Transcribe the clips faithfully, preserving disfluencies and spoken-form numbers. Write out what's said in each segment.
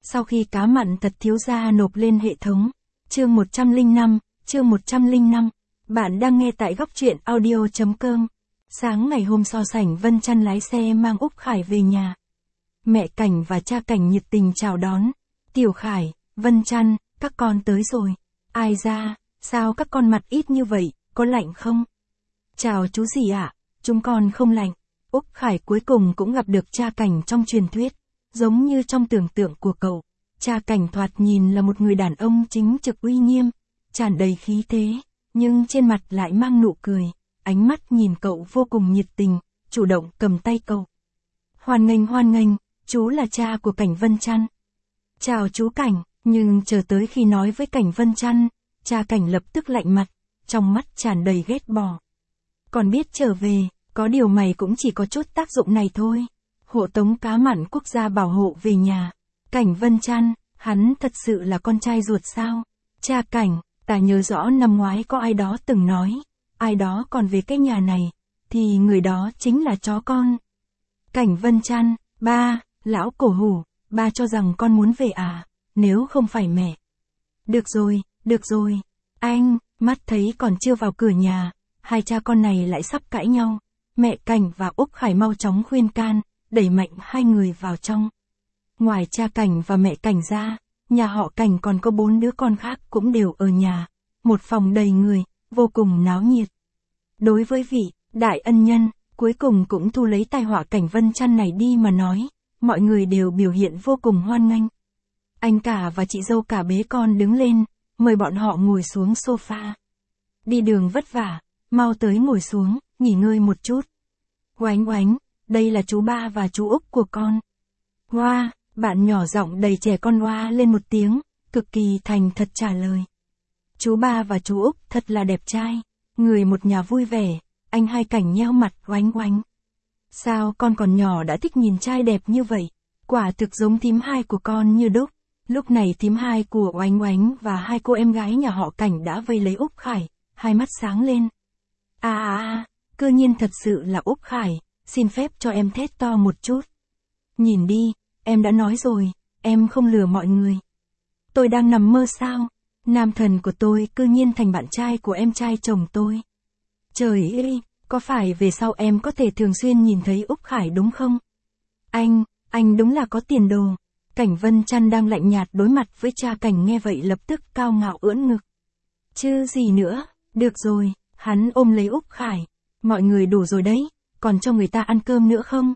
Sau khi cá mặn thật thiếu gia nộp lên hệ thống. Chương một trăm lẻ năm, chương một trăm lẻ năm. Bạn đang nghe tại góc truyện audio.com. Sáng ngày hôm so sảnh Vân Chăn lái xe mang Úc Khải về nhà. Mẹ Cảnh và cha Cảnh nhiệt tình chào đón. Tiểu Khải, Vân Chăn, các con tới rồi. Ai ra, sao các con mặt ít như vậy, có lạnh không? Chào chú gì ạ, à? Chúng con không lạnh. Úc Khải cuối cùng cũng gặp được cha Cảnh trong truyền thuyết. Giống như trong tưởng tượng của cậu, cha Cảnh thoạt nhìn là một người đàn ông chính trực uy nghiêm, tràn đầy khí thế, nhưng trên mặt lại mang nụ cười, ánh mắt nhìn cậu vô cùng nhiệt tình, chủ động cầm tay cậu. Hoan nghênh hoan nghênh, chú là cha của Cảnh Vân Chăn. Chào chú Cảnh, nhưng chờ tới khi nói với Cảnh Vân Chăn, cha Cảnh lập tức lạnh mặt, trong mắt tràn đầy ghét bỏ. Còn biết trở về, có điều mày cũng chỉ có chút tác dụng này thôi. Hộ tống cá mặn quốc gia bảo hộ về nhà. Cảnh Vân Chăn, hắn thật sự là con trai ruột sao? Cha Cảnh, ta nhớ rõ năm ngoái có ai đó từng nói, ai đó còn về cái nhà này, thì người đó chính là chó con. Cảnh Vân Chăn, ba, lão cổ hủ, ba cho rằng con muốn về à, nếu không phải mẹ. Được rồi, được rồi, anh, mắt thấy còn chưa vào cửa nhà, hai cha con này lại sắp cãi nhau. Mẹ Cảnh và Úc Khải mau chóng khuyên can, đẩy mạnh hai người vào trong. Ngoài cha Cảnh và mẹ Cảnh ra, nhà họ Cảnh còn có bốn đứa con khác cũng đều ở nhà. Một phòng đầy người, vô cùng náo nhiệt. Đối với vị đại ân nhân, cuối cùng cũng thu lấy tai họa Cảnh Vân Chăn này đi mà nói, mọi người đều biểu hiện vô cùng hoan nghênh. Anh cả và chị dâu cả bế con đứng lên, mời bọn họ ngồi xuống sofa. Đi đường vất vả, mau tới ngồi xuống, nghỉ ngơi một chút. Oánh oánh, đây là chú ba và chú Úc của con. Hoa, bạn nhỏ giọng đầy trẻ con hoa lên một tiếng, cực kỳ thành thật trả lời. Chú ba và chú Úc thật là đẹp trai, người một nhà vui vẻ, anh hai Cảnh nheo mặt oánh oánh. Sao con còn nhỏ đã thích nhìn trai đẹp như vậy, quả thực giống thím hai của con như đúc. Lúc này thím hai của oánh oánh và hai cô em gái nhà họ Cảnh đã vây lấy Úc Khải, hai mắt sáng lên. À à à, cơ nhiên thật sự là Úc Khải, xin phép cho em thét to một chút. Nhìn đi, em đã nói rồi, em không lừa mọi người. Tôi đang nằm mơ sao? Nam thần của tôi cư nhiên thành bạn trai của em trai chồng tôi. Trời ơi, có phải về sau em có thể thường xuyên nhìn thấy Úc Khải đúng không? Anh, anh đúng là có tiền đồ. Cảnh Vân Chăn đang lạnh nhạt đối mặt với cha Cảnh nghe vậy lập tức cao ngạo ưỡn ngực. Chứ gì nữa, được rồi, hắn ôm lấy Úc Khải. Mọi người đủ rồi đấy, còn cho người ta ăn cơm nữa không?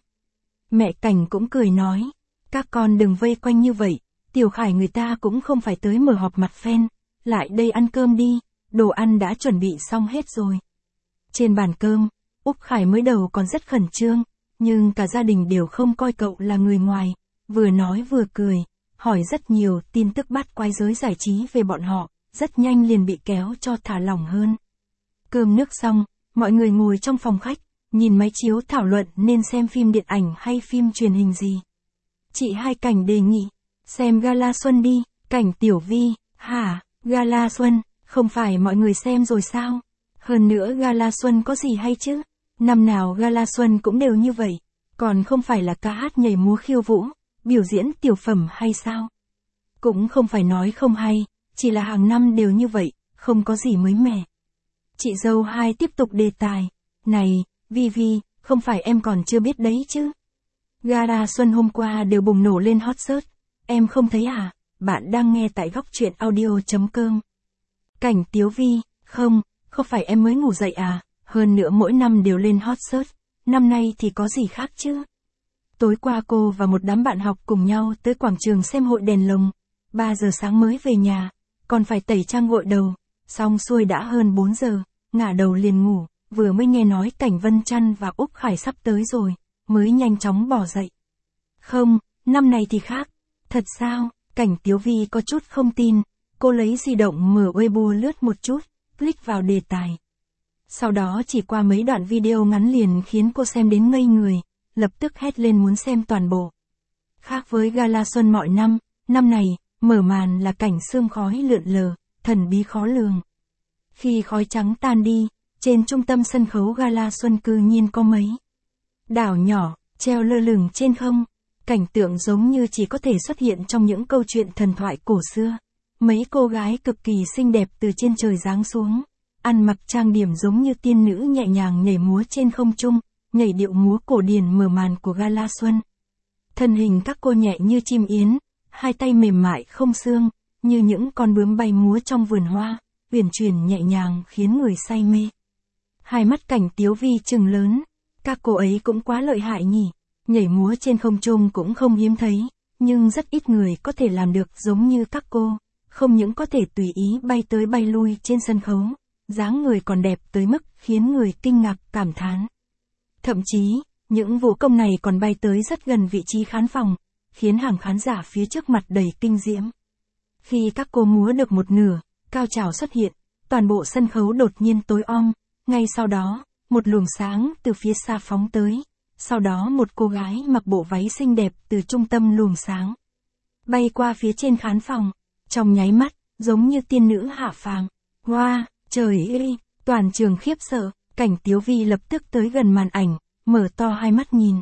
Mẹ Cảnh cũng cười nói, các con đừng vây quanh như vậy, Tiểu Khải người ta cũng không phải tới mở họp mặt phen, lại đây ăn cơm đi, đồ ăn đã chuẩn bị xong hết rồi. Trên bàn cơm, Úc Khải mới đầu còn rất khẩn trương, nhưng cả gia đình đều không coi cậu là người ngoài, vừa nói vừa cười, hỏi rất nhiều tin tức bát quái giới giải trí về bọn họ, rất nhanh liền bị kéo cho thả lỏng hơn. Cơm nước xong, mọi người ngồi trong phòng khách, nhìn máy chiếu thảo luận nên xem phim điện ảnh hay phim truyền hình gì. Chị hai Cảnh đề nghị, xem Gala Xuân đi. Cảnh Tiểu Vi, hả, Gala Xuân, không phải mọi người xem rồi sao? Hơn nữa Gala Xuân có gì hay chứ? Năm nào Gala Xuân cũng đều như vậy, còn không phải là ca hát nhảy múa khiêu vũ, biểu diễn tiểu phẩm hay sao? Cũng không phải nói không hay, chỉ là hàng năm đều như vậy, không có gì mới mẻ. Chị dâu hai tiếp tục đề tài, này, Vi Vi, không phải em còn chưa biết đấy chứ? Gala Xuân hôm qua đều bùng nổ lên hot search, em không thấy à? Bạn đang nghe tại góc truyện audio.com. Cảnh Tiếu Vi, không, không phải em mới ngủ dậy à, hơn nữa mỗi năm đều lên hot search, năm nay thì có gì khác chứ? Tối qua cô và một đám bạn học cùng nhau tới quảng trường xem hội đèn lồng, ba giờ sáng mới về nhà, còn phải tẩy trang gội đầu, xong xuôi đã hơn bốn giờ, ngả đầu liền ngủ, vừa mới nghe nói Cảnh Vân Chăn và Úc Khải sắp tới rồi, mới nhanh chóng bỏ dậy. Không, năm này thì khác. Thật sao? Cảnh Tiếu Vi có chút không tin, cô lấy di động mở Weibo lướt một chút, click vào đề tài. Sau đó chỉ qua mấy đoạn video ngắn liền khiến cô xem đến ngây người, lập tức hét lên muốn xem toàn bộ. Khác với Gala Xuân mọi năm, năm này, mở màn là cảnh sương khói lượn lờ, thần bí khó lường. Khi khói trắng tan đi, trên trung tâm sân khấu Gala Xuân cư nhiên có mấy đảo nhỏ, treo lơ lửng trên không. Cảnh tượng giống như chỉ có thể xuất hiện trong những câu chuyện thần thoại cổ xưa. Mấy cô gái cực kỳ xinh đẹp từ trên trời giáng xuống, ăn mặc trang điểm giống như tiên nữ nhẹ nhàng nhảy múa trên không trung, nhảy điệu múa cổ điển mở màn của gala xuân. Thân hình các cô nhẹ như chim yến, hai tay mềm mại không xương, như những con bướm bay múa trong vườn hoa, uyển chuyển nhẹ nhàng khiến người say mê. Hai mắt Cảnh Tiếu Vi trừng lớn, các cô ấy cũng quá lợi hại nhỉ, nhảy múa trên không trung cũng không hiếm thấy, nhưng rất ít người có thể làm được giống như các cô, không những có thể tùy ý bay tới bay lui trên sân khấu, dáng người còn đẹp tới mức khiến người kinh ngạc cảm thán. Thậm chí, những vũ công này còn bay tới rất gần vị trí khán phòng, khiến hàng khán giả phía trước mặt đầy kinh diễm. Khi các cô múa được một nửa, cao trào xuất hiện, toàn bộ sân khấu đột nhiên tối om, ngay sau đó, một luồng sáng từ phía xa phóng tới, sau đó một cô gái mặc bộ váy xinh đẹp từ trung tâm luồng sáng, bay qua phía trên khán phòng, trong nháy mắt, giống như tiên nữ hạ phàm. Wow, trời ơi, toàn trường khiếp sợ, Cảnh Tiếu Vi lập tức tới gần màn ảnh, mở to hai mắt nhìn.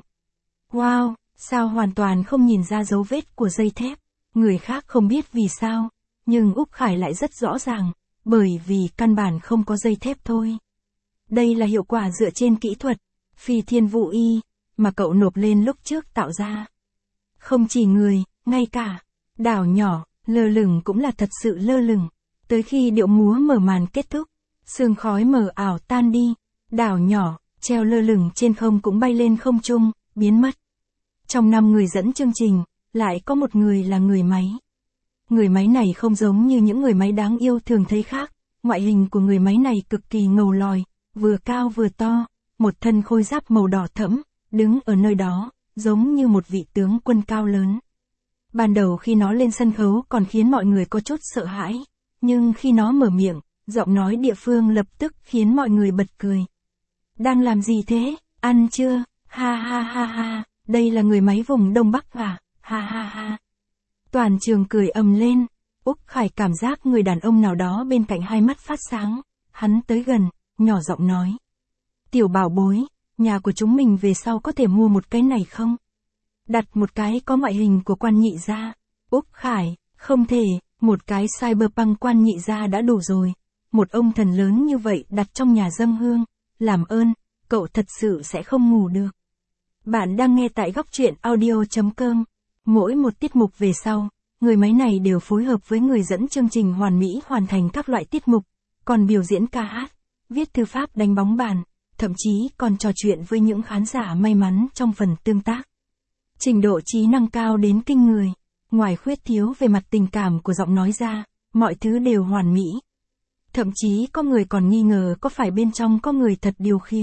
Wow, sao hoàn toàn không nhìn ra dấu vết của dây thép, người khác không biết vì sao, nhưng Úc Khải lại rất rõ ràng, bởi vì căn bản không có dây thép thôi. Đây là hiệu quả dựa trên kỹ thuật, phi thiên vũ y, mà cậu nộp lên lúc trước tạo ra. Không chỉ người, ngay cả đảo nhỏ, lơ lửng cũng là thật sự lơ lửng. Tới khi điệu múa mở màn kết thúc, sương khói mờ ảo tan đi, đảo nhỏ, treo lơ lửng trên không cũng bay lên không trung, biến mất. Trong năm người dẫn chương trình, lại có một người là người máy. Người máy này không giống như những người máy đáng yêu thường thấy khác, ngoại hình của người máy này cực kỳ ngầu lòi, vừa cao vừa to, một thân khôi giáp màu đỏ thẫm, đứng ở nơi đó, giống như một vị tướng quân cao lớn. Ban đầu khi nó lên sân khấu còn khiến mọi người có chút sợ hãi, nhưng khi nó mở miệng, giọng nói địa phương lập tức khiến mọi người bật cười. Đang làm gì thế, ăn chưa, ha ha ha ha, đây là người máy vùng Đông Bắc à, ha ha ha. Toàn trường cười ầm lên, Úc Khải cảm giác người đàn ông nào đó bên cạnh hai mắt phát sáng, hắn tới gần, nhỏ giọng nói. Tiểu bảo bối, nhà của chúng mình về sau có thể mua một cái này không? Đặt một cái có ngoại hình của quan nhị gia. Úc Khải, không thể, một cái cyberpunk quan nhị gia đã đủ rồi. Một ông thần lớn như vậy đặt trong nhà dâng hương, làm ơn, cậu thật sự sẽ không ngủ được. Bạn đang nghe tại góc truyện audio chấm com. Mỗi một tiết mục về sau, người máy này đều phối hợp với người dẫn chương trình hoàn mỹ hoàn thành các loại tiết mục, còn biểu diễn ca hát, viết thư pháp đánh bóng bàn, thậm chí còn trò chuyện với những khán giả may mắn trong phần tương tác. Trình độ trí năng cao đến kinh người, ngoài khuyết thiếu về mặt tình cảm của giọng nói ra, mọi thứ đều hoàn mỹ. Thậm chí có người còn nghi ngờ có phải bên trong có người thật điều khiển.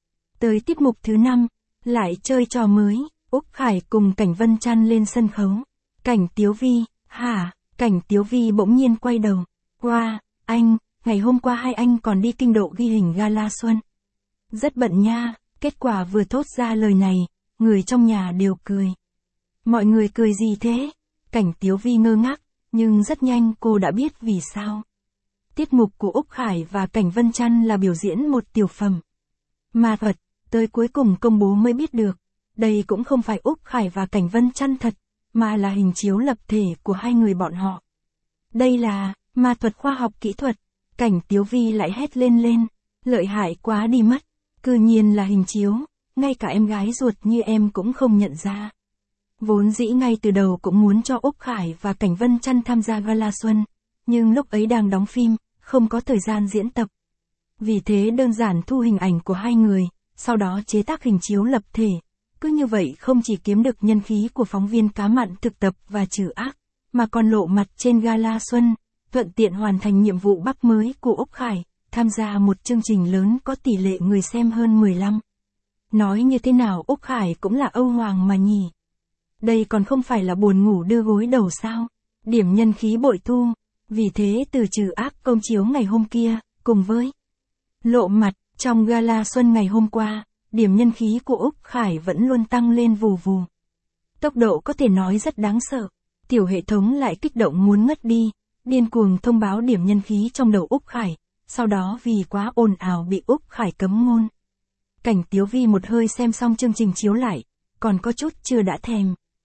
Tới tiết mục thứ năm, lại chơi trò mới, Úc Khải cùng Cảnh Vân Trăn lên sân khấu. Cảnh Tiếu Vi, hả, Cảnh Tiếu Vi bỗng nhiên quay đầu. Wow, anh, ngày hôm qua hai anh còn đi kinh độ ghi hình gala xuân. Rất bận nha, kết quả vừa thốt ra lời này, người trong nhà đều cười. Mọi người cười gì thế? Cảnh Tiếu Vi ngơ ngác, nhưng rất nhanh cô đã biết vì sao. Tiết mục của Úc Khải và Cảnh Vân Trăn là biểu diễn một tiểu phẩm ma thuật, tới cuối cùng công bố mới biết được. Đây cũng không phải Úc Khải và Cảnh Vân Trăn thật, mà là hình chiếu lập thể của hai người bọn họ. Đây là ma thuật khoa học kỹ thuật. Cảnh Tiếu Vi lại hét lên lên, lợi hại quá đi mất, cư nhiên là hình chiếu, ngay cả em gái ruột như em cũng không nhận ra. Vốn dĩ ngay từ đầu cũng muốn cho Úc Khải và Cảnh Vân Trăn tham gia gala xuân, nhưng lúc ấy đang đóng phim, không có thời gian diễn tập. Vì thế đơn giản thu hình ảnh của hai người, sau đó chế tác hình chiếu lập thể. Cứ như vậy không chỉ kiếm được nhân khí của phóng viên cá mặn thực tập và trừ ác, mà còn lộ mặt trên gala xuân, thuận tiện hoàn thành nhiệm vụ bắc mới của Úc Khải, tham gia một chương trình lớn có tỷ lệ người xem hơn mười lăm. Nói như thế nào Úc Khải cũng là Âu Hoàng mà nhỉ. Đây còn không phải là buồn ngủ đưa gối đầu sao, điểm nhân khí bội thu. Vì thế từ trừ ác công chiếu ngày hôm kia, cùng với lộ mặt trong gala xuân ngày hôm qua, điểm nhân khí của Úc Khải vẫn luôn tăng lên vù vù. Tốc độ có thể nói rất đáng sợ. Tiểu hệ thống lại kích động muốn ngất đi, điên cuồng thông báo điểm nhân khí trong đầu Úc Khải, sau đó vì quá ồn ào bị Úc Khải cấm ngôn. Cảnh Tiếu Vi một hơi xem xong chương trình chiếu lại, còn có chút chưa đã thèm.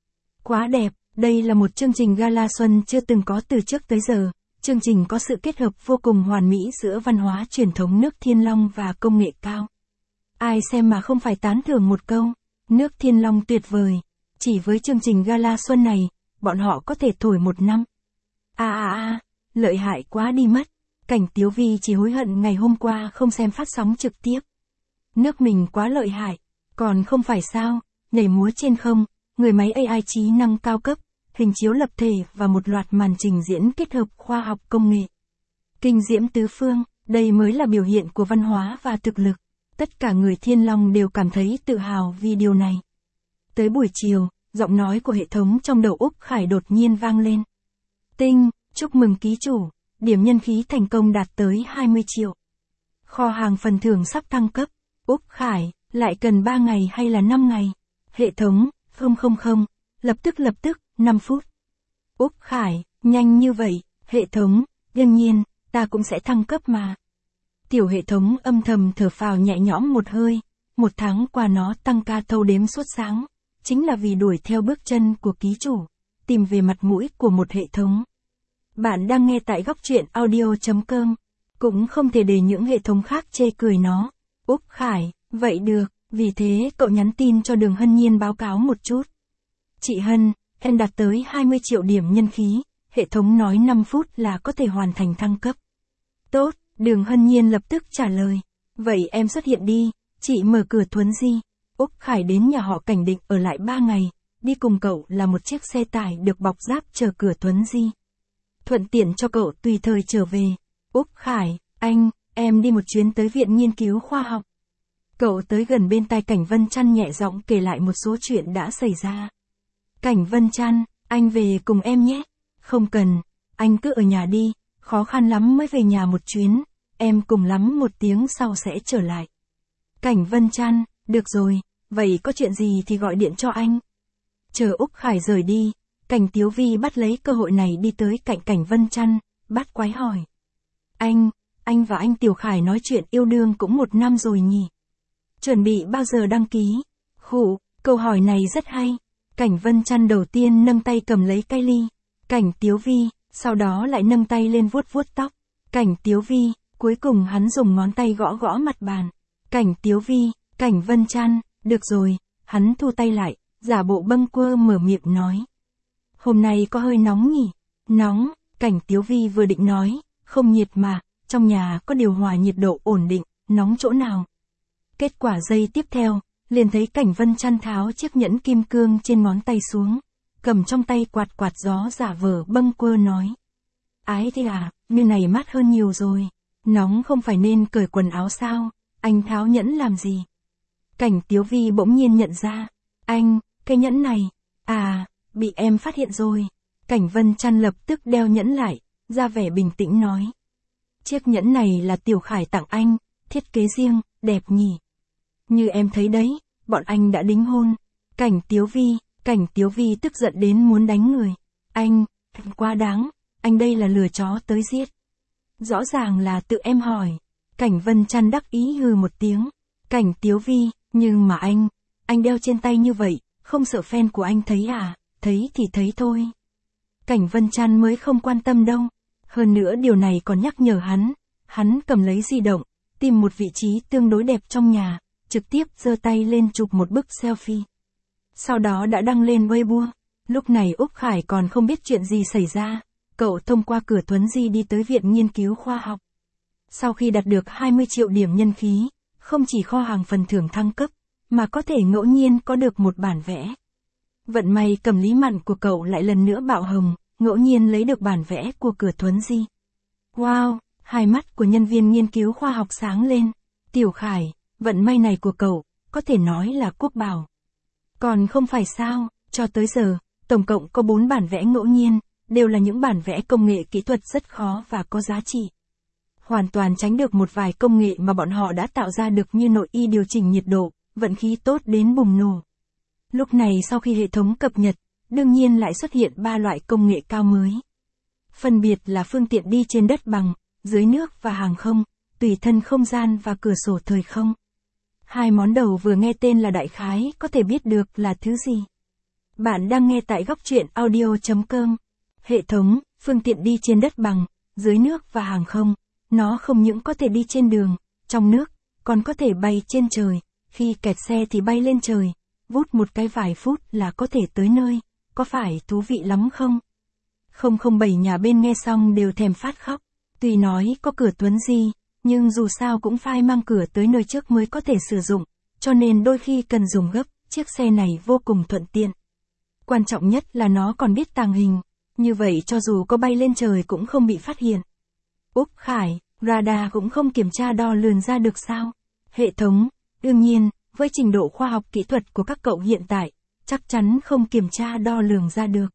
Quá đẹp, đây là một chương trình gala xuân chưa từng có từ trước tới giờ. Chương trình có sự kết hợp vô cùng hoàn mỹ giữa văn hóa truyền thống nước Thiên Long và công nghệ cao. Ai xem mà không phải tán thưởng một câu, nước Thiên Long tuyệt vời. Chỉ với chương trình gala xuân này, bọn họ có thể thổi một năm. À à à, lợi hại quá đi mất. Cảnh Tiếu Vi chỉ hối hận ngày hôm qua không xem phát sóng trực tiếp. Nước mình quá lợi hại, còn không phải sao, nhảy múa trên không, người máy a i trí năng cao cấp, hình chiếu lập thể và một loạt màn trình diễn kết hợp khoa học công nghệ. Kinh diễm tứ phương, đây mới là biểu hiện của văn hóa và thực lực. Tất cả người Thiên Long đều cảm thấy tự hào vì điều này. Tới buổi chiều, giọng nói của hệ thống trong đầu Úc Khải đột nhiên vang lên. Tinh, chúc mừng ký chủ, điểm nhân khí thành công đạt tới hai mươi triệu. Kho hàng phần thưởng sắp thăng cấp. Úc Khải, lại cần ba ngày hay là năm ngày? Hệ thống, không không không, lập tức lập tức, năm phút. Úc Khải, nhanh như vậy, hệ thống, đương nhiên, ta cũng sẽ thăng cấp mà. Tiểu hệ thống âm thầm thở phào nhẹ nhõm một hơi, một tháng qua nó tăng ca thâu đếm suốt sáng, chính là vì đuổi theo bước chân của ký chủ, tìm về mặt mũi của một hệ thống. Bạn đang nghe tại góc truyện audio chấm com, cũng không thể để những hệ thống khác chê cười nó. Úc Khải, vậy được, vì thế cậu nhắn tin cho Đường Hân Nhiên báo cáo một chút. Chị Hân, em đạt tới hai mươi triệu điểm nhân khí, hệ thống nói năm phút là có thể hoàn thành thăng cấp. Tốt, Đường Hân Nhiên lập tức trả lời. Vậy em xuất hiện đi, chị mở cửa Thuấn Di. Úc Khải đến nhà họ Cảnh định ở lại ba ngày, đi cùng cậu là một chiếc xe tải được bọc giáp chờ cửa Thuấn Di. Thuận tiện cho cậu tùy thời trở về. Úc Khải, anh, em đi một chuyến tới Viện Nghiên cứu Khoa học. Cậu tới gần bên tai Cảnh Vân Trăn nhẹ giọng kể lại một số chuyện đã xảy ra. Cảnh Vân Trăn, anh về cùng em nhé. Không cần, anh cứ ở nhà đi, khó khăn lắm mới về nhà một chuyến, em cùng lắm một tiếng sau sẽ trở lại. Cảnh Vân Trăn, được rồi, vậy có chuyện gì thì gọi điện cho anh. Chờ Úc Khải rời đi, Cảnh Tiếu Vi bắt lấy cơ hội này đi tới cạnh Cảnh Vân Trăn, bắt quái hỏi. Anh, anh và anh Tiểu Khải nói chuyện yêu đương cũng một năm rồi nhỉ? Chuẩn bị bao giờ đăng ký? Khụ, câu hỏi này rất hay. Cảnh Vân Trăn đầu tiên nâng tay cầm lấy cây ly. Cảnh Tiếu Vi, sau đó lại nâng tay lên vuốt vuốt tóc. Cảnh Tiếu Vi, cuối cùng hắn dùng ngón tay gõ gõ mặt bàn. Cảnh Tiếu Vi, Cảnh Vân Trăn, được rồi, hắn thu tay lại, giả bộ bâng quơ mở miệng nói. Hôm nay có hơi nóng nhỉ? Nóng, Cảnh Tiếu Vi vừa định nói, không nhiệt mà, trong nhà có điều hòa nhiệt độ ổn định, nóng chỗ nào? Kết quả giây tiếp theo, liền thấy Cảnh Vân Trăn tháo chiếc nhẫn kim cương trên ngón tay xuống, cầm trong tay quạt quạt gió giả vờ bâng quơ nói. Ái thế à, như này mát hơn nhiều rồi, nóng không phải nên cởi quần áo sao, anh tháo nhẫn làm gì? Cảnh Tiếu Vi bỗng nhiên nhận ra, anh, cái nhẫn này, à, bị em phát hiện rồi. Cảnh Vân Trăn lập tức đeo nhẫn lại, ra vẻ bình tĩnh nói. Chiếc nhẫn này là Tiểu Khải tặng anh, thiết kế riêng, đẹp nhỉ. Như em thấy đấy, bọn anh đã đính hôn. Cảnh Tiếu Vi, Cảnh Tiếu Vi tức giận đến muốn đánh người. Anh, quá đáng, anh đây là lừa chó tới giết. Rõ ràng là tự em hỏi. Cảnh Vân Trăn đắc ý hừ một tiếng. Cảnh Tiếu Vi, nhưng mà anh, anh đeo trên tay như vậy, không sợ fan của anh thấy à, thấy thì thấy thôi. Cảnh Vân Trăn mới không quan tâm đâu. Hơn nữa điều này còn nhắc nhở hắn. Hắn cầm lấy di động, tìm một vị trí tương đối đẹp trong nhà, trực tiếp giơ tay lên chụp một bức selfie. Sau đó đã đăng lên Weibo. Lúc này Úc Khải còn không biết chuyện gì xảy ra. Cậu thông qua cửa Thuấn Di đi tới Viện Nghiên cứu Khoa học. Sau khi đạt được hai mươi triệu điểm nhân khí, không chỉ kho hàng phần thưởng thăng cấp, mà có thể ngẫu nhiên có được một bản vẽ. Vận may cầm lý mặn của cậu lại lần nữa bạo hồng, ngẫu nhiên lấy được bản vẽ của cửa Thuấn Di. Wow, hai mắt của nhân viên nghiên cứu khoa học sáng lên. Tiểu Khải, vận may này của cậu, có thể nói là quốc bảo. Còn không phải sao, cho tới giờ, tổng cộng có bốn bản vẽ ngẫu nhiên, đều là những bản vẽ công nghệ kỹ thuật rất khó và có giá trị. Hoàn toàn tránh được một vài công nghệ mà bọn họ đã tạo ra được như nội y điều chỉnh nhiệt độ, vận khí tốt đến bùng nổ. Lúc này sau khi hệ thống cập nhật, đương nhiên lại xuất hiện ba loại công nghệ cao mới. Phân biệt là phương tiện đi trên đất bằng, dưới nước và hàng không, tùy thân không gian và cửa sổ thời không. Hai món đầu vừa nghe tên là đại khái có thể biết được là thứ gì. Bạn đang nghe tại góc truyện audio chấm com. Hệ thống, phương tiện đi trên đất bằng, dưới nước và hàng không. Nó không những có thể đi trên đường, trong nước, còn có thể bay trên trời. Khi kẹt xe thì bay lên trời. Vút một cái vài phút là có thể tới nơi. Có phải thú vị lắm không? không không bảy nhà bên nghe xong đều thèm phát khóc. Tuy nói có cửa tuấn di, nhưng dù sao cũng phải mang cửa tới nơi trước mới có thể sử dụng. Cho nên đôi khi cần dùng gấp, chiếc xe này vô cùng thuận tiện. Quan trọng nhất là nó còn biết tàng hình. Như vậy cho dù có bay lên trời cũng không bị phát hiện. Úc Khải, radar cũng không kiểm tra đo lường ra được sao? Hệ thống, đương nhiên, với trình độ khoa học kỹ thuật của các cậu hiện tại, chắc chắn không kiểm tra đo lường ra được.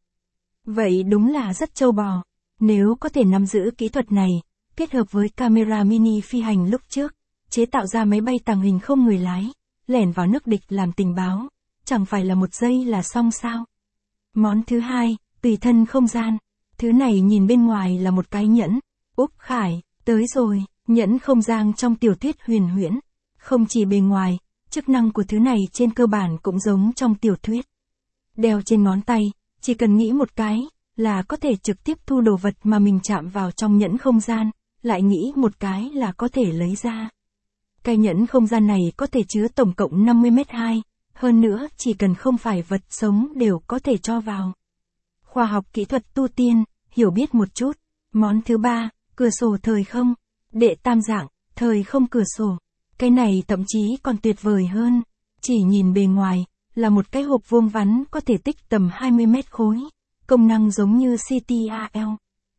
Vậy đúng là rất trâu bò. Nếu có thể nắm giữ kỹ thuật này, kết hợp với camera mini phi hành lúc trước, chế tạo ra máy bay tàng hình không người lái, lẻn vào nước địch làm tình báo, chẳng phải là một giây là xong sao? Món thứ hai, tùy thân không gian. Thứ này nhìn bên ngoài là một cái nhẫn. Úc Khải, tới rồi, nhẫn không gian trong tiểu thuyết huyền huyễn. Không chỉ bề ngoài, chức năng của thứ này trên cơ bản cũng giống trong tiểu thuyết. Đeo trên ngón tay, chỉ cần nghĩ một cái, là có thể trực tiếp thu đồ vật mà mình chạm vào trong nhẫn không gian, lại nghĩ một cái là có thể lấy ra. Cái nhẫn không gian này có thể chứa tổng cộng năm mươi mét hai, hơn nữa chỉ cần không phải vật sống đều có thể cho vào. Khoa học kỹ thuật tu tiên, hiểu biết một chút. Món thứ ba, cửa sổ thời không. Đệ tam dạng, thời không cửa sổ. Cái này thậm chí còn tuyệt vời hơn. Chỉ nhìn bề ngoài, là một cái hộp vuông vắn có thể tích tầm hai mươi mét khối. Công năng giống như xê tê a lờ.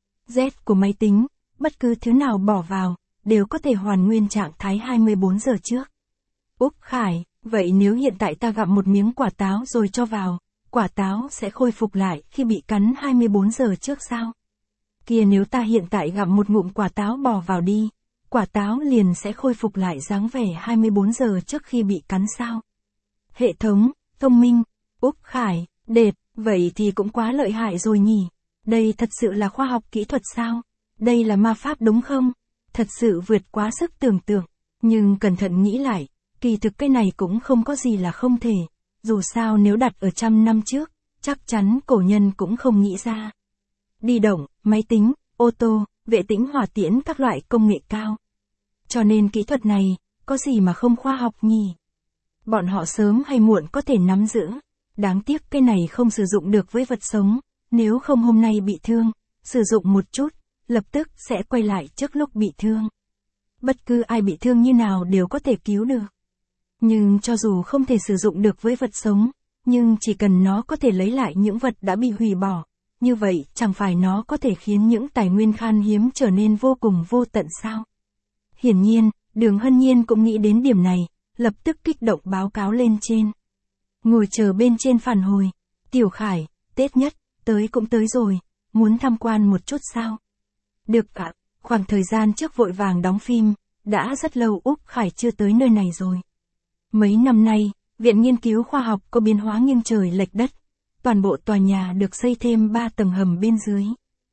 Z của máy tính, bất cứ thứ nào bỏ vào, đều có thể hoàn nguyên trạng thái hai mươi bốn giờ trước. Úc Khải, vậy nếu hiện tại ta gặm một miếng quả táo rồi cho vào, quả táo sẽ khôi phục lại khi bị cắn hai mươi bốn giờ trước sao? Kia nếu ta hiện tại gặm một ngụm quả táo bỏ vào đi, quả táo liền sẽ khôi phục lại dáng vẻ hai mươi bốn giờ trước khi bị cắn sao? Hệ thống, thông minh, Úc Khải, đệt, vậy thì cũng quá lợi hại rồi nhỉ? Đây thật sự là khoa học kỹ thuật sao? Đây là ma pháp đúng không? Thật sự vượt quá sức tưởng tượng. Nhưng cẩn thận nghĩ lại, kỳ thực cái này cũng không có gì là không thể. Dù sao nếu đặt ở trăm năm trước, chắc chắn cổ nhân cũng không nghĩ ra. Đi động, máy tính, ô tô, vệ tĩnh hỏa tiễn các loại công nghệ cao. Cho nên kỹ thuật này, có gì mà không khoa học nhỉ? Bọn họ sớm hay muộn có thể nắm giữ. Đáng tiếc cái này không sử dụng được với vật sống. Nếu không hôm nay bị thương, sử dụng một chút, lập tức sẽ quay lại trước lúc bị thương. Bất cứ ai bị thương như nào đều có thể cứu được. Nhưng cho dù không thể sử dụng được với vật sống, nhưng chỉ cần nó có thể lấy lại những vật đã bị hủy bỏ, như vậy chẳng phải nó có thể khiến những tài nguyên khan hiếm trở nên vô cùng vô tận sao? Hiển nhiên, Đường Hân Nhiên cũng nghĩ đến điểm này, lập tức kích động báo cáo lên trên. Ngồi chờ bên trên phản hồi, Tiểu Khải, Tết nhất, tới cũng tới rồi, muốn tham quan một chút sao? Được ạ, khoảng thời gian trước vội vàng đóng phim, đã rất lâu Úc Khải chưa tới nơi này rồi. Mấy năm nay, Viện Nghiên cứu Khoa học có biến hóa nghiêng trời lệch đất. Toàn bộ tòa nhà được xây thêm ba tầng hầm bên dưới.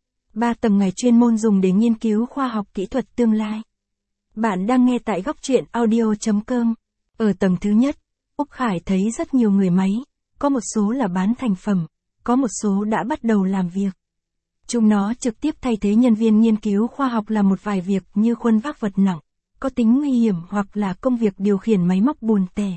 ba tầng này chuyên môn dùng để nghiên cứu khoa học kỹ thuật tương lai. Bạn đang nghe tại góc truyện audio chấm com. Ở tầng thứ nhất, Úc Khải thấy rất nhiều người máy, có một số là bán thành phẩm, có một số đã bắt đầu làm việc. Chúng nó trực tiếp thay thế nhân viên nghiên cứu khoa học làm một vài việc như khuân vác vật nặng, có tính nguy hiểm hoặc là công việc điều khiển máy móc buồn tẻ.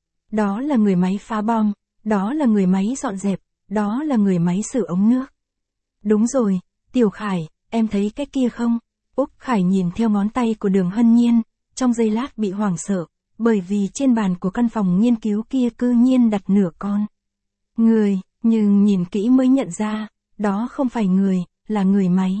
Đó là người máy phá bom, đó là người máy dọn dẹp, đó là người máy sửa ống nước. Đúng rồi, Tiểu Khải, em thấy cái kia không? Úc Khải nhìn theo ngón tay của Đường Hân Nhiên, trong giây lát bị hoảng sợ, bởi vì trên bàn của căn phòng nghiên cứu kia cư nhiên đặt nửa con người, nhưng nhìn kỹ mới nhận ra, đó không phải người, là người máy.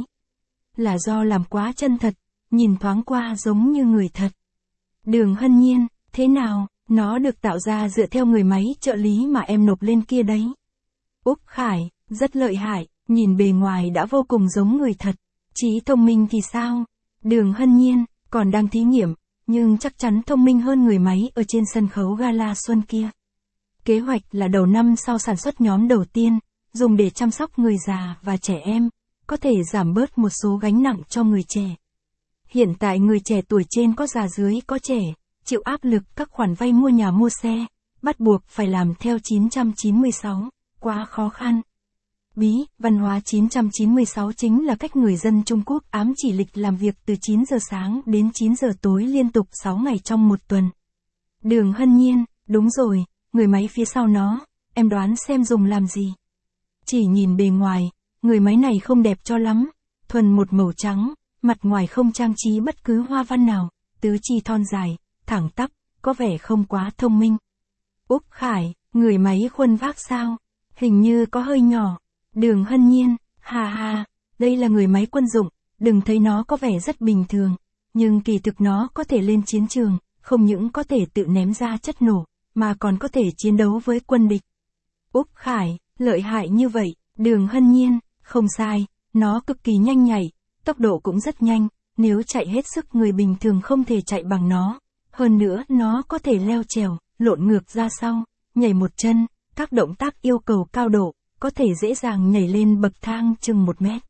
Là do làm quá chân thật, nhìn thoáng qua giống như người thật. Đường Hân Nhiên, thế nào, nó được tạo ra dựa theo người máy trợ lý mà em nộp lên kia đấy. Úc Khải, rất lợi hại, nhìn bề ngoài đã vô cùng giống người thật. Trí thông minh thì sao? Đường Hân Nhiên, còn đang thí nghiệm, nhưng chắc chắn thông minh hơn người máy ở trên sân khấu gala xuân kia. Kế hoạch là đầu năm sau sản xuất nhóm đầu tiên, dùng để chăm sóc người già và trẻ em, có thể giảm bớt một số gánh nặng cho người trẻ. Hiện tại người trẻ tuổi trên có già dưới có trẻ, chịu áp lực các khoản vay mua nhà mua xe, bắt buộc phải làm theo chín trăm chín mươi sáu, quá khó khăn. Bí, văn hóa chín trăm chín mươi sáu chính là cách người dân Trung Quốc ám chỉ lịch làm việc từ chín giờ sáng đến chín giờ tối liên tục sáu ngày trong một tuần. Đường Hân Nhiên, đúng rồi, người máy phía sau nó, em đoán xem dùng làm gì. Chỉ nhìn bề ngoài, người máy này không đẹp cho lắm, thuần một màu trắng, mặt ngoài không trang trí bất cứ hoa văn nào, tứ chi thon dài, thẳng tắp, có vẻ không quá thông minh. Úc Khải, người máy khuân vác sao? Hình như có hơi nhỏ. Đường Hân Nhiên, hà hà, đây là người máy quân dụng, đừng thấy nó có vẻ rất bình thường, nhưng kỳ thực nó có thể lên chiến trường, không những có thể tự ném ra chất nổ, mà còn có thể chiến đấu với quân địch. Úc Khải, lợi hại như vậy, Đường Hân Nhiên, không sai, nó cực kỳ nhanh nhạy, tốc độ cũng rất nhanh, nếu chạy hết sức người bình thường không thể chạy bằng nó. Hơn nữa nó có thể leo trèo, lộn ngược ra sau, nhảy một chân, các động tác yêu cầu cao độ, có thể dễ dàng nhảy lên bậc thang chừng một mét.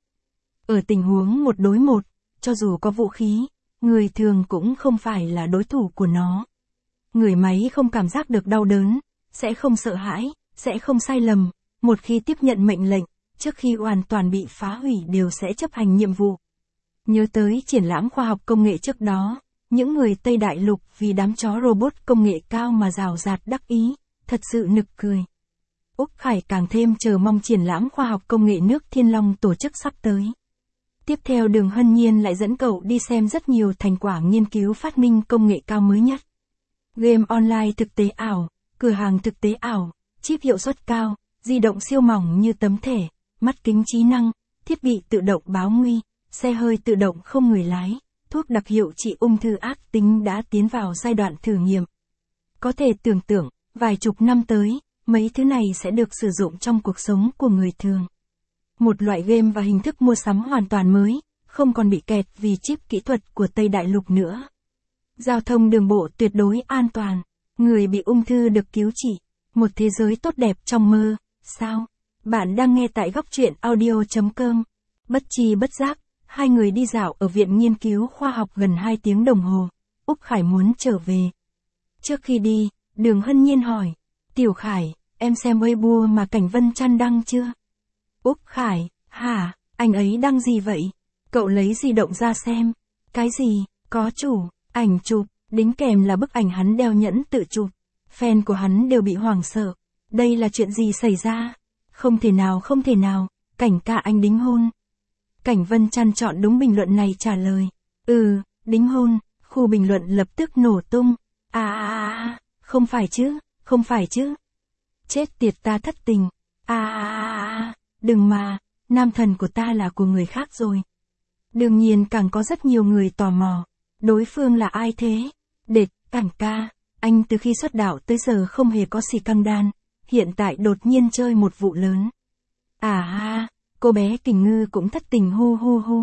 Ở tình huống một đối một, cho dù có vũ khí, người thường cũng không phải là đối thủ của nó. Người máy không cảm giác được đau đớn, sẽ không sợ hãi, sẽ không sai lầm, một khi tiếp nhận mệnh lệnh, trước khi hoàn toàn bị phá hủy đều sẽ chấp hành nhiệm vụ. Nhớ tới triển lãm khoa học công nghệ trước đó, những người Tây Đại Lục vì đám chó robot công nghệ cao mà rào rạt đắc ý, thật sự nực cười. Úc Khải càng thêm chờ mong triển lãm khoa học công nghệ nước Thiên Long tổ chức sắp tới. Tiếp theo Đường Hân Nhiên lại dẫn cậu đi xem rất nhiều thành quả nghiên cứu phát minh công nghệ cao mới nhất. Game online thực tế ảo, cửa hàng thực tế ảo, chip hiệu suất cao, di động siêu mỏng như tấm thẻ, mắt kính trí năng, thiết bị tự động báo nguy, xe hơi tự động không người lái, thuốc đặc hiệu trị ung thư ác tính đã tiến vào giai đoạn thử nghiệm. Có thể tưởng tượng, vài chục năm tới, mấy thứ này sẽ được sử dụng trong cuộc sống của người thường. Một loại game và hình thức mua sắm hoàn toàn mới, không còn bị kẹt vì chip kỹ thuật của Tây Đại Lục nữa. Giao thông đường bộ tuyệt đối an toàn, người bị ung thư được cứu trị, một thế giới tốt đẹp trong mơ, sao? Bạn đang nghe tại góc truyện audio chấm com. Bất chi bất giác, hai người đi dạo ở viện nghiên cứu khoa học gần hai tiếng đồng hồ. Úc Khải muốn trở về. Trước khi đi, Đường Hân Nhiên hỏi, Tiểu Khải, em xem Weibo mà Cảnh Vân Trăn đăng chưa? Úc Khải, hả, anh ấy đăng gì vậy? Cậu lấy di động ra xem. Cái gì, có chủ, ảnh chụp, đính kèm là bức ảnh hắn đeo nhẫn tự chụp. Fan của hắn đều bị hoảng sợ. Đây là chuyện gì xảy ra? Không thể nào không thể nào, Cảnh ca anh đính hôn. Cảnh Vân Trăn chọn đúng bình luận này trả lời. Ừ, đính hôn, khu bình luận lập tức nổ tung. À à à, không phải chứ, không phải chứ. Chết tiệt ta thất tình. À à à à, đừng mà, nam thần của ta là của người khác rồi. Đương nhiên càng có rất nhiều người tò mò. Đối phương là ai thế? Đệt, Cảnh ca, anh từ khi xuất đạo tới giờ không hề có xì căng đan. Hiện tại đột nhiên chơi một vụ lớn. À ha, cô bé Kình Ngư cũng thất tình hu hu hu.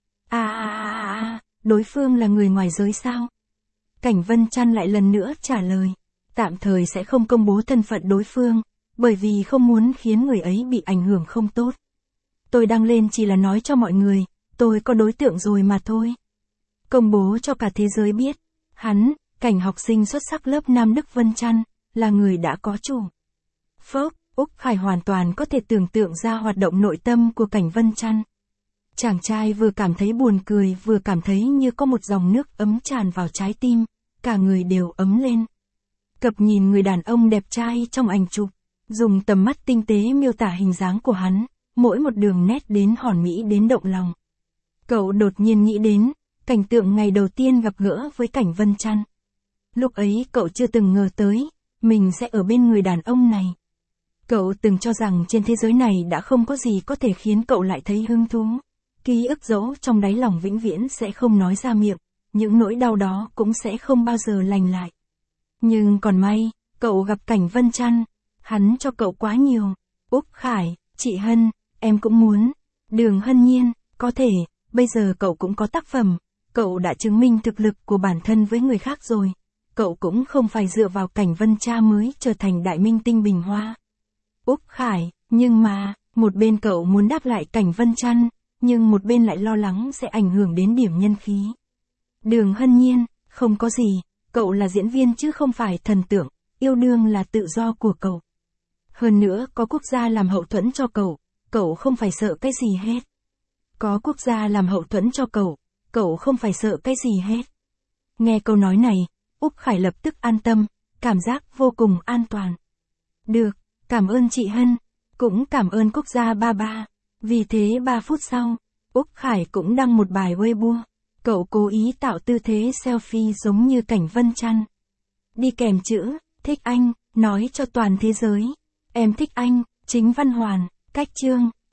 À à à à, đối phương là người ngoài giới sao? Cảnh Vân Trăn lại lần nữa trả lời. Tạm thời sẽ không công bố thân phận đối phương, bởi vì không muốn khiến người ấy bị ảnh hưởng không tốt. Tôi đăng lên chỉ là nói cho mọi người, tôi có đối tượng rồi mà thôi. Công bố cho cả thế giới biết, hắn, Cảnh học sinh xuất sắc lớp Nam Đức Vân Trăn, là người đã có chủ. Phốc, Úc Khải hoàn toàn có thể tưởng tượng ra hoạt động nội tâm của Cảnh Vân Trăn. Chàng trai vừa cảm thấy buồn cười vừa cảm thấy như có một dòng nước ấm tràn vào trái tim, cả người đều ấm lên. Cập nhìn người đàn ông đẹp trai trong ảnh chụp, dùng tầm mắt tinh tế miêu tả hình dáng của hắn, mỗi một đường nét đến hòn mỹ đến động lòng. Cậu đột nhiên nghĩ đến, cảnh tượng ngày đầu tiên gặp gỡ với Cảnh Vân Trăn. Lúc ấy cậu chưa từng ngờ tới, mình sẽ ở bên người đàn ông này. Cậu từng cho rằng trên thế giới này đã không có gì có thể khiến cậu lại thấy hứng thú. Ký ức dẫu trong đáy lòng vĩnh viễn sẽ không nói ra miệng, những nỗi đau đó cũng sẽ không bao giờ lành lại. Nhưng còn may, cậu gặp Cảnh Vân Trăn, hắn cho cậu quá nhiều. Úc Khải, chị Hân, em cũng muốn. Đường Hân Nhiên, có thể, bây giờ cậu cũng có tác phẩm, cậu đã chứng minh thực lực của bản thân với người khác rồi. Cậu cũng không phải dựa vào Cảnh Vân Cha mới trở thành đại minh tinh bình hoa. Úc Khải, nhưng mà, một bên cậu muốn đáp lại Cảnh Vân Trăn, nhưng một bên lại lo lắng sẽ ảnh hưởng đến điểm nhân khí. Đường Hân Nhiên, không có gì, cậu là diễn viên chứ không phải thần tượng, yêu đương là tự do của cậu. Hơn nữa có quốc gia làm hậu thuẫn cho cậu, cậu không phải sợ cái gì hết. Có quốc gia làm hậu thuẫn cho cậu, cậu không phải sợ cái gì hết. Nghe câu nói này, Úc Khải lập tức an tâm, cảm giác vô cùng an toàn. Được, cảm ơn chị Hân, cũng cảm ơn quốc gia ba ba. Vì thế ba phút sau, Úc Khải cũng đăng một bài Weibo. Cậu cố ý tạo tư thế selfie giống như cảnh Vân Chăn. Đi kèm chữ, thích anh, nói cho toàn thế giới. Em thích anh, chính Văn Hoàn, cách chương.